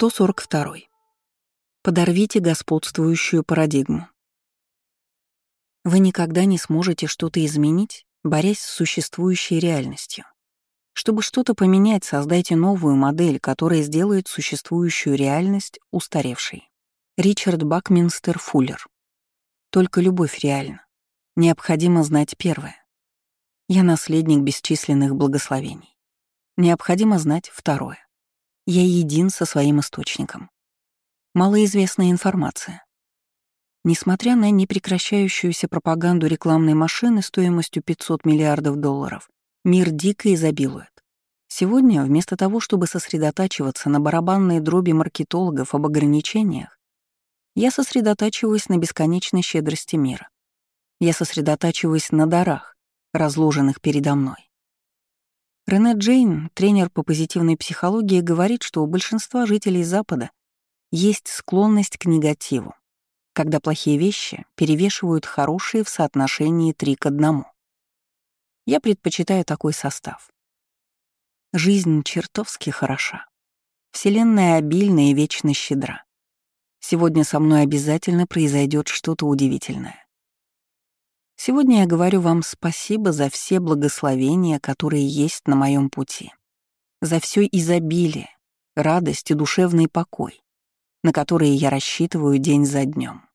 142. Подорвите господствующую парадигму. Вы никогда не сможете что-то изменить, борясь с существующей реальностью. Чтобы что-то поменять, создайте новую модель, которая сделает существующую реальность устаревшей. Ричард Бакминстер Фуллер. Только любовь реальна. Необходимо знать первое. Я наследник бесчисленных благословений. Необходимо знать второе. Я един со своим источником. Малоизвестная информация. Несмотря на непрекращающуюся пропаганду рекламной машины стоимостью $500 миллиардов, мир дико изобилует. Сегодня, вместо того, чтобы сосредотачиваться на барабанной дроби маркетологов об ограничениях, я сосредотачиваюсь на бесконечной щедрости мира. Я сосредотачиваюсь на дарах, разложенных передо мной. Рене Джейн, тренер по позитивной психологии, говорит, что у большинства жителей Запада есть склонность к негативу, когда плохие вещи перевешивают хорошие в соотношении 3:1. Я предпочитаю такой состав. Жизнь чертовски хороша. Вселенная обильна и вечно щедра. Сегодня со мной обязательно произойдет что-то удивительное. Сегодня я говорю вам спасибо за все благословения, которые есть на моем пути, за все изобилие, радость и душевный покой, на которые я рассчитываю день за днем.